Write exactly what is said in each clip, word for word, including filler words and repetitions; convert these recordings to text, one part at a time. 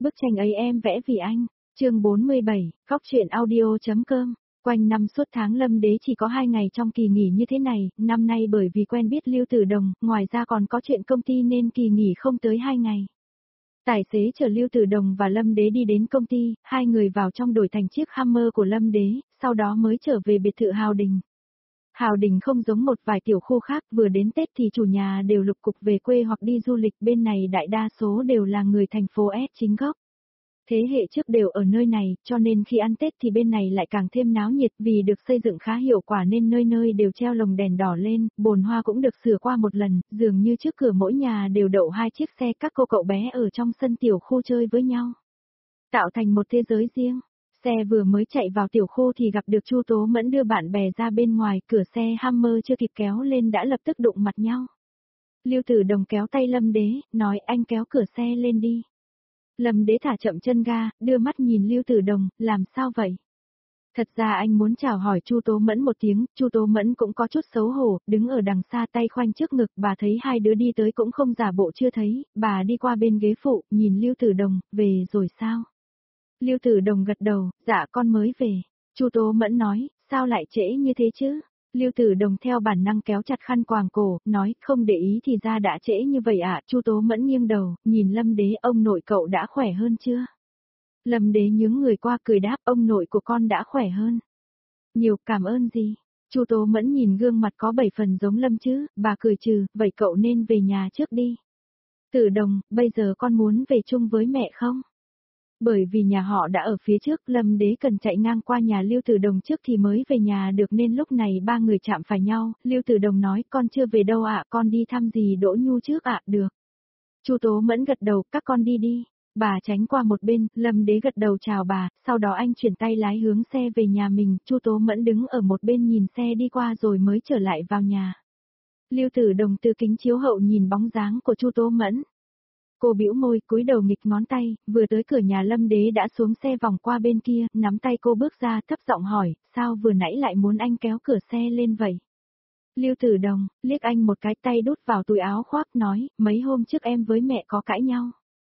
Bức tranh ấy em vẽ vì anh. Chương bốn mươi bảy, Cóc truyện audio.com. Quanh năm suốt tháng Lâm Đế chỉ có hai ngày trong kỳ nghỉ như thế này, năm nay bởi vì quen biết Lưu Tử Đồng, ngoài ra còn có chuyện công ty nên kỳ nghỉ không tới hai ngày. Tài xế chở Lưu Tử Đồng và Lâm Đế đi đến công ty, hai người vào trong đổi thành chiếc Hammer của Lâm Đế, sau đó mới trở về biệt thự Hào Đình. Hào Đình không giống một vài tiểu khu khác, vừa đến Tết thì chủ nhà đều lục cục về quê hoặc đi du lịch, bên này đại đa số đều là người thành phố S chính gốc. Thế hệ trước đều ở nơi này, cho nên khi ăn Tết thì bên này lại càng thêm náo nhiệt, vì được xây dựng khá hiệu quả nên nơi nơi đều treo lồng đèn đỏ lên, bồn hoa cũng được sửa qua một lần, dường như trước cửa mỗi nhà đều đậu hai chiếc xe, các cô cậu bé ở trong sân tiểu khu chơi với nhau, tạo thành một thế giới riêng. Xe vừa mới chạy vào tiểu khu thì gặp được Chu Tố Mẫn đưa bạn bè ra bên ngoài, cửa xe Hammer chưa kịp kéo lên đã lập tức đụng mặt nhau. Lưu Tử Đồng kéo tay Lâm Đế, nói anh kéo cửa xe lên đi. Lâm Đế thả chậm chân ga, đưa mắt nhìn Lưu Tử Đồng, làm sao vậy? Thật ra anh muốn chào hỏi Chu Tố Mẫn một tiếng, Chu Tố Mẫn cũng có chút xấu hổ, đứng ở đằng xa tay khoanh trước ngực, bà thấy hai đứa đi tới cũng không giả bộ chưa thấy, bà đi qua bên ghế phụ, nhìn Lưu Tử Đồng, về rồi sao? Lưu Tử Đồng gật đầu, dạ con mới về. Chu Tố Mẫn nói, sao lại trễ như thế chứ? Lưu Tử Đồng theo bản năng kéo chặt khăn quàng cổ, nói, không để ý thì ra đã trễ như vậy ạ. Chu Tố Mẫn nghiêng đầu, nhìn Lâm Đế, ông nội cậu đã khỏe hơn chưa? Lâm Đế nhướng người qua cười đáp, ông nội của con đã khỏe hơn. Nhiều, cảm ơn gì? Chu Tố Mẫn nhìn gương mặt có bảy phần giống Lâm chứ, bà cười trừ, vậy cậu nên về nhà trước đi. Tử Đồng, bây giờ con muốn về chung với mẹ không? Bởi vì nhà họ đã ở phía trước, Lâm Đế cần chạy ngang qua nhà Lưu Tử Đồng trước thì mới về nhà được nên lúc này ba người chạm phải nhau, Lưu Tử Đồng nói con chưa về đâu ạ, con đi thăm dì Đỗ Nhu trước ạ, được. Chu Tố Mẫn gật đầu, các con đi đi. Bà tránh qua một bên, Lâm Đế gật đầu chào bà, sau đó anh chuyển tay lái hướng xe về nhà mình, Chu Tố Mẫn đứng ở một bên nhìn xe đi qua rồi mới trở lại vào nhà. Lưu Tử Đồng từ kính chiếu hậu nhìn bóng dáng của Chu Tố Mẫn. Cô bĩu môi, cúi đầu nghịch ngón tay, vừa tới cửa nhà Lâm Đế đã xuống xe vòng qua bên kia, nắm tay cô bước ra, thấp giọng hỏi, sao vừa nãy lại muốn anh kéo cửa xe lên vậy? Lưu Tử Đồng, liếc anh một cái, tay đút vào túi áo khoác, nói, mấy hôm trước em với mẹ có cãi nhau.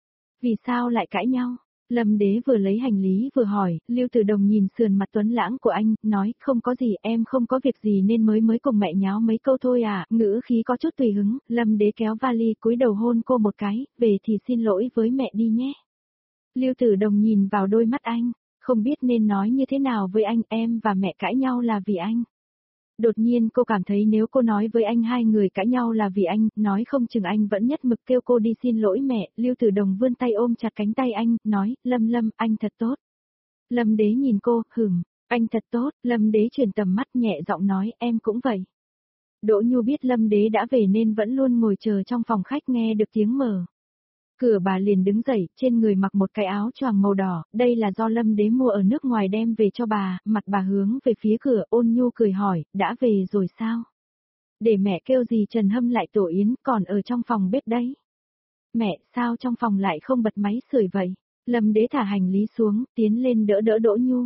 Vì sao lại cãi nhau? Lâm Đế vừa lấy hành lý vừa hỏi, Lưu Tử Đồng nhìn sườn mặt tuấn lãng của anh, nói, không có gì, em không có việc gì nên mới mới cùng mẹ nháo mấy câu thôi à, ngữ khí có chút tùy hứng. Lâm Đế kéo vali cúi đầu hôn cô một cái, về thì xin lỗi với mẹ đi nhé. Lưu Tử Đồng nhìn vào đôi mắt anh, không biết nên nói như thế nào với anh, em và mẹ cãi nhau là vì anh. Đột nhiên cô cảm thấy nếu cô nói với anh hai người cãi nhau là vì anh, nói không chừng anh vẫn nhất mực kêu cô đi xin lỗi mẹ. Lưu Tử Đồng vươn tay ôm chặt cánh tay anh, nói, Lâm Lâm, anh thật tốt. Lâm Đế nhìn cô, hửm, anh thật tốt. Lâm Đế chuyển tầm mắt nhẹ giọng nói, em cũng vậy. Đỗ Nhu biết Lâm Đế đã về nên vẫn luôn ngồi chờ trong phòng khách, nghe được tiếng mở cửa bà liền đứng dậy, trên người mặc một cái áo choàng màu đỏ, đây là do Lâm Đế mua ở nước ngoài đem về cho bà, mặt bà hướng về phía cửa, Ôn Nhu cười hỏi, đã về rồi sao? Để mẹ kêu gì Trần hâm lại tổ yến, còn ở trong phòng bếp đấy. Mẹ, sao trong phòng lại không bật máy sưởi vậy? Lâm Đế thả hành lý xuống, tiến lên đỡ đỡ Đỗ Nhu.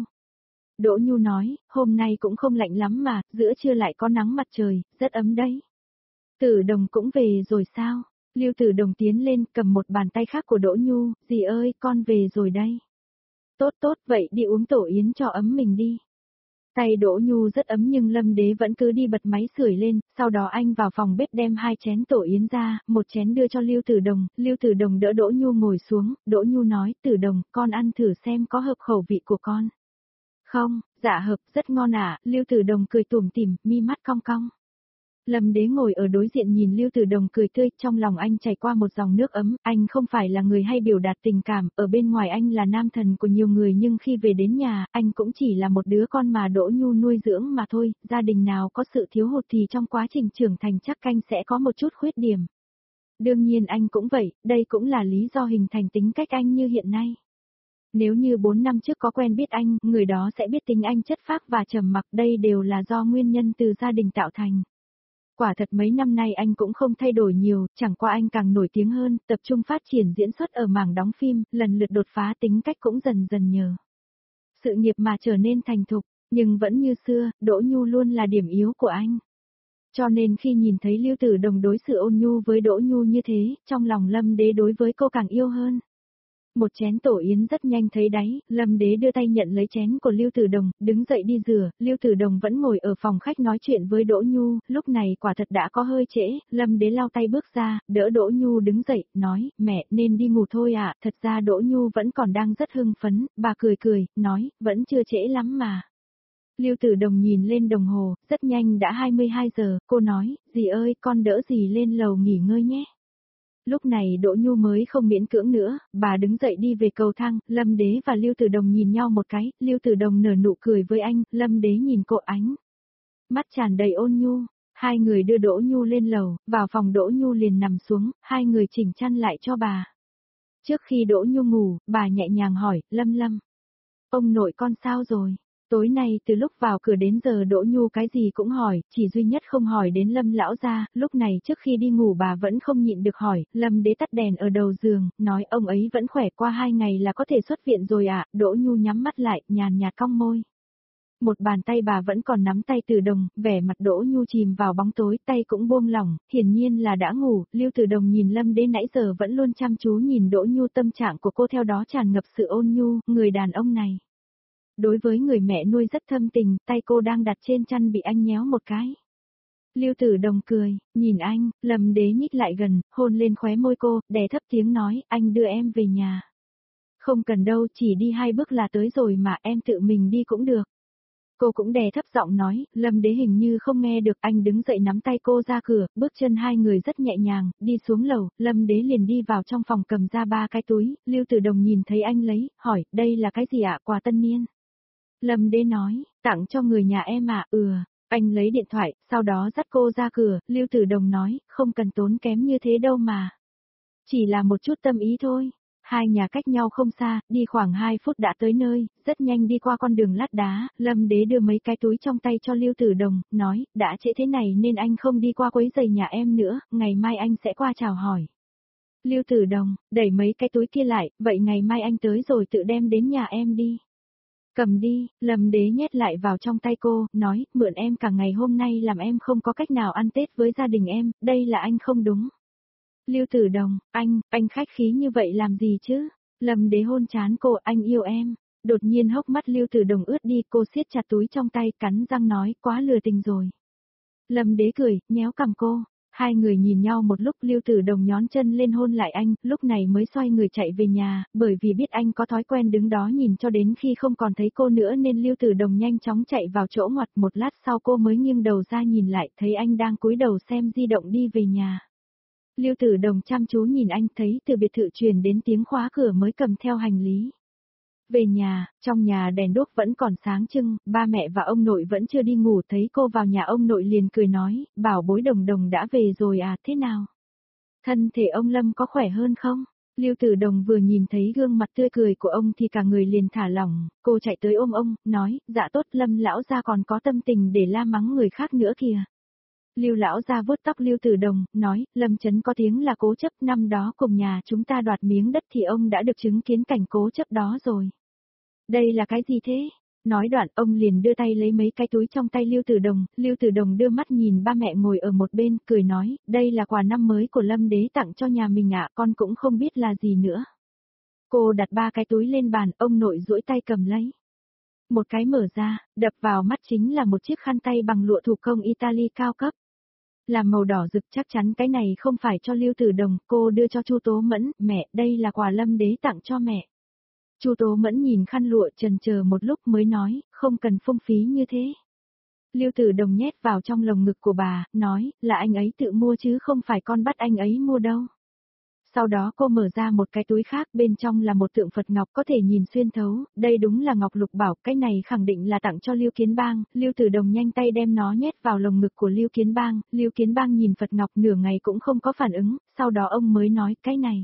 Đỗ Nhu nói, hôm nay cũng không lạnh lắm mà, giữa trưa lại có nắng mặt trời, rất ấm đấy. Tử Đồng cũng về rồi sao? Lưu Tử Đồng tiến lên, cầm một bàn tay khác của Đỗ Nhu, dì ơi, con về rồi đây. Tốt tốt, vậy đi uống tổ yến cho ấm mình đi. Tay Đỗ Nhu rất ấm nhưng Lâm Đế vẫn cứ đi bật máy sưởi lên, sau đó anh vào phòng bếp đem hai chén tổ yến ra, một chén đưa cho Lưu Tử Đồng, Lưu Tử Đồng đỡ Đỗ Nhu ngồi xuống, Đỗ Nhu nói, Tử Đồng, con ăn thử xem có hợp khẩu vị của con. Không, dạ hợp, rất ngon ạ, Lưu Tử Đồng cười tủm tỉm, mi mắt cong cong. Lâm Đế ngồi ở đối diện nhìn Lưu Tử Đồng cười tươi, trong lòng anh chảy qua một dòng nước ấm, anh không phải là người hay biểu đạt tình cảm, ở bên ngoài anh là nam thần của nhiều người nhưng khi về đến nhà, anh cũng chỉ là một đứa con mà Đỗ Nhu nuôi dưỡng mà thôi, gia đình nào có sự thiếu hụt thì trong quá trình trưởng thành chắc anh sẽ có một chút khuyết điểm. Đương nhiên anh cũng vậy, đây cũng là lý do hình thành tính cách anh như hiện nay. Nếu như bốn năm trước có quen biết anh, người đó sẽ biết tính anh chất phác và trầm mặc, đây đều là do nguyên nhân từ gia đình tạo thành. Quả thật mấy năm nay anh cũng không thay đổi nhiều, chẳng qua anh càng nổi tiếng hơn, tập trung phát triển diễn xuất ở mảng đóng phim, lần lượt đột phá, tính cách cũng dần dần nhờ sự nghiệp mà trở nên thành thục, nhưng vẫn như xưa, Đỗ Nhu luôn là điểm yếu của anh. Cho nên khi nhìn thấy Lưu Tử Đồng đối xử ôn nhu với Đỗ Nhu như thế, trong lòng Lâm Đế đối với cô càng yêu hơn. Một chén tổ yến rất nhanh thấy đáy, Lâm Đế đưa tay nhận lấy chén của Lưu Tử Đồng, đứng dậy đi rửa, Lưu Tử Đồng vẫn ngồi ở phòng khách nói chuyện với Đỗ Nhu, lúc này quả thật đã có hơi trễ, Lâm Đế lau tay bước ra, đỡ Đỗ Nhu đứng dậy, nói, mẹ nên đi ngủ thôi ạ, thật ra Đỗ Nhu vẫn còn đang rất hưng phấn, bà cười cười, nói, vẫn chưa trễ lắm mà. Lưu Tử Đồng nhìn lên đồng hồ, rất nhanh đã hai mươi hai giờ, cô nói, dì ơi, con đỡ dì lên lầu nghỉ ngơi nhé. Lúc này Đỗ Nhu mới không miễn cưỡng nữa, bà đứng dậy đi về cầu thang, Lâm Đế và Lưu Tử Đồng nhìn nhau một cái, Lưu Tử Đồng nở nụ cười với anh, Lâm Đế nhìn cô ánh. Mắt tràn đầy ôn nhu, hai người đưa Đỗ Nhu lên lầu, vào phòng Đỗ Nhu liền nằm xuống, hai người chỉnh chăn lại cho bà. Trước khi Đỗ Nhu ngủ, bà nhẹ nhàng hỏi, Lâm Lâm, ông nội con sao rồi? Tối nay từ lúc vào cửa đến giờ Đỗ Nhu cái gì cũng hỏi, chỉ duy nhất không hỏi đến Lâm lão gia, lúc này trước khi đi ngủ bà vẫn không nhịn được hỏi, Lâm Đế tắt đèn ở đầu giường, nói ông ấy vẫn khỏe, qua hai ngày là có thể xuất viện rồi ạ, à? Đỗ Nhu nhắm mắt lại, nhàn nhạt cong môi. Một bàn tay bà vẫn còn nắm tay Tử Đồng, vẻ mặt Đỗ Nhu chìm vào bóng tối, tay cũng buông lỏng, hiển nhiên là đã ngủ, Lưu Tử Đồng nhìn Lâm Đế nãy giờ vẫn luôn chăm chú nhìn Đỗ Nhu, tâm trạng của cô theo đó tràn ngập sự ôn nhu, người đàn ông này. Đối với người mẹ nuôi rất thâm tình, tay cô đang đặt trên chăn bị anh nhéo một cái. Lưu Tử Đồng cười, nhìn anh, Lâm Đế nhích lại gần, hôn lên khóe môi cô, đè thấp tiếng nói, anh đưa em về nhà. Không cần đâu, chỉ đi hai bước là tới rồi mà, em tự mình đi cũng được. Cô cũng đè thấp giọng nói, Lâm Đế hình như không nghe được, anh đứng dậy nắm tay cô ra cửa, bước chân hai người rất nhẹ nhàng, đi xuống lầu, Lâm Đế liền đi vào trong phòng cầm ra ba cái túi, Lưu Tử Đồng nhìn thấy anh lấy, hỏi, đây là cái gì ạ, quà tân niên? Lâm Đế nói, tặng cho người nhà em ạ, à, ừ, anh lấy điện thoại, sau đó dắt cô ra cửa, Lưu Tử Đồng nói, không cần tốn kém như thế đâu mà. Chỉ là một chút tâm ý thôi. Hai nhà cách nhau không xa, đi khoảng hai phút đã tới nơi, rất nhanh đi qua con đường lát đá, Lâm Đế đưa mấy cái túi trong tay cho Lưu Tử Đồng, nói, đã trễ thế này nên anh không đi qua quấy giày nhà em nữa, ngày mai anh sẽ qua chào hỏi. Lưu Tử Đồng, đẩy mấy cái túi kia lại, vậy ngày mai anh tới rồi tự đem đến nhà em đi. Cầm đi, Lâm Đế nhét lại vào trong tay cô, nói, mượn em cả ngày hôm nay làm em không có cách nào ăn Tết với gia đình em, đây là anh không đúng. Lưu Tử Đồng, anh, anh khách khí như vậy làm gì chứ? Lâm Đế hôn chán cô, anh yêu em. Đột nhiên hốc mắt Lưu Tử Đồng ướt đi, cô siết chặt túi trong tay, cắn răng nói, quá lừa tình rồi. Lâm Đế cười, nhéo cằm cô. Hai người nhìn nhau một lúc, Lưu Tử Đồng nhón chân lên hôn lại anh, lúc này mới xoay người chạy về nhà, bởi vì biết anh có thói quen đứng đó nhìn cho đến khi không còn thấy cô nữa nên Lưu Tử Đồng nhanh chóng chạy vào chỗ ngoặt, một lát sau cô mới nghiêng đầu ra nhìn lại, thấy anh đang cúi đầu xem di động đi về nhà. Lưu Tử Đồng chăm chú nhìn anh, thấy từ biệt thự truyền đến tiếng khóa cửa mới cầm theo hành lý. Về nhà, trong nhà đèn đuốc vẫn còn sáng trưng, ba mẹ và ông nội vẫn chưa đi ngủ, thấy cô vào nhà ông nội liền cười nói, bảo bối Đồng Đồng đã về rồi à, thế nào? Thân thể ông Lâm có khỏe hơn không? Lưu Tử Đồng vừa nhìn thấy gương mặt tươi cười của ông thì cả người liền thả lỏng, cô chạy tới ôm ông, nói, dạ tốt, Lâm lão gia còn có tâm tình để la mắng người khác nữa kìa. Lưu lão gia vuốt tóc Lưu Tử Đồng, nói, Lâm Chấn có tiếng là cố chấp, năm đó cùng nhà chúng ta đoạt miếng đất thì ông đã được chứng kiến cảnh cố chấp đó rồi. Đây là cái gì thế? Nói đoạn ông liền đưa tay lấy mấy cái túi trong tay Lưu Tử Đồng, Lưu Tử Đồng đưa mắt nhìn ba mẹ ngồi ở một bên, cười nói, đây là quà năm mới của Lâm Đế tặng cho nhà mình ạ, con cũng không biết là gì nữa. Cô đặt ba cái túi lên bàn, ông nội duỗi tay cầm lấy. Một cái mở ra, đập vào mắt chính là một chiếc khăn tay bằng lụa thủ công Italy cao cấp. Làm màu đỏ rực, chắc chắn cái này không phải cho Lưu Tử Đồng, cô đưa cho Chu Tố Mẫn, mẹ, đây là quà Lâm Đế tặng cho mẹ. Chu Tố Mẫn nhìn khăn lụa chần chờ một lúc mới nói, không cần phung phí như thế. Lưu Tử Đồng nhét vào trong lồng ngực của bà, nói, là anh ấy tự mua chứ không phải con bắt anh ấy mua đâu. Sau đó cô mở ra một cái túi khác, bên trong là một tượng Phật ngọc có thể nhìn xuyên thấu, đây đúng là ngọc lục bảo, cái này khẳng định là tặng cho Lưu Kiến Bang, Lưu Tử Đồng nhanh tay đem nó nhét vào lồng ngực của Lưu Kiến Bang, Lưu Kiến Bang nhìn Phật ngọc nửa ngày cũng không có phản ứng, sau đó ông mới nói, cái này.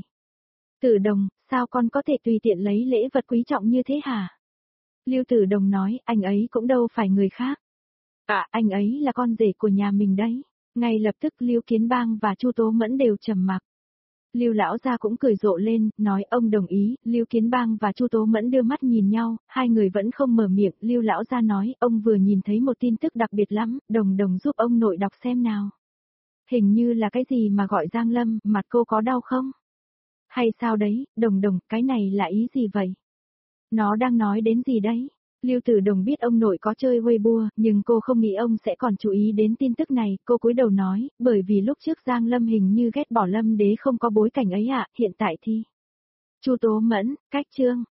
Tử Đồng, sao con có thể tùy tiện lấy lễ vật quý trọng như thế hả? Lưu Tử Đồng nói, anh ấy cũng đâu phải người khác. À, anh ấy là con rể của nhà mình đấy. Ngay lập tức Lưu Kiến Bang và Chu Tố Mẫn đều trầm mặc. Lưu lão gia cũng cười rộ lên, nói ông đồng ý, Lưu Kiến Bang và Chu Tố Mẫn đưa mắt nhìn nhau, hai người vẫn không mở miệng, Lưu lão gia nói, ông vừa nhìn thấy một tin tức đặc biệt lắm, Đồng Đồng giúp ông nội đọc xem nào. Hình như là cái gì mà gọi Giang Lâm, mặt cô có đau không? Hay sao đấy, Đồng Đồng, cái này là ý gì vậy? Nó đang nói đến gì đấy? Lưu Tử Đồng biết ông nội có chơi Weibo, nhưng cô không nghĩ ông sẽ còn chú ý đến tin tức này, cô cúi đầu nói, bởi vì lúc trước Giang Lâm hình như ghét bỏ Lâm Đế không có bối cảnh ấy ạ, hiện tại thì. Chu Tố Mẫn, cách chương.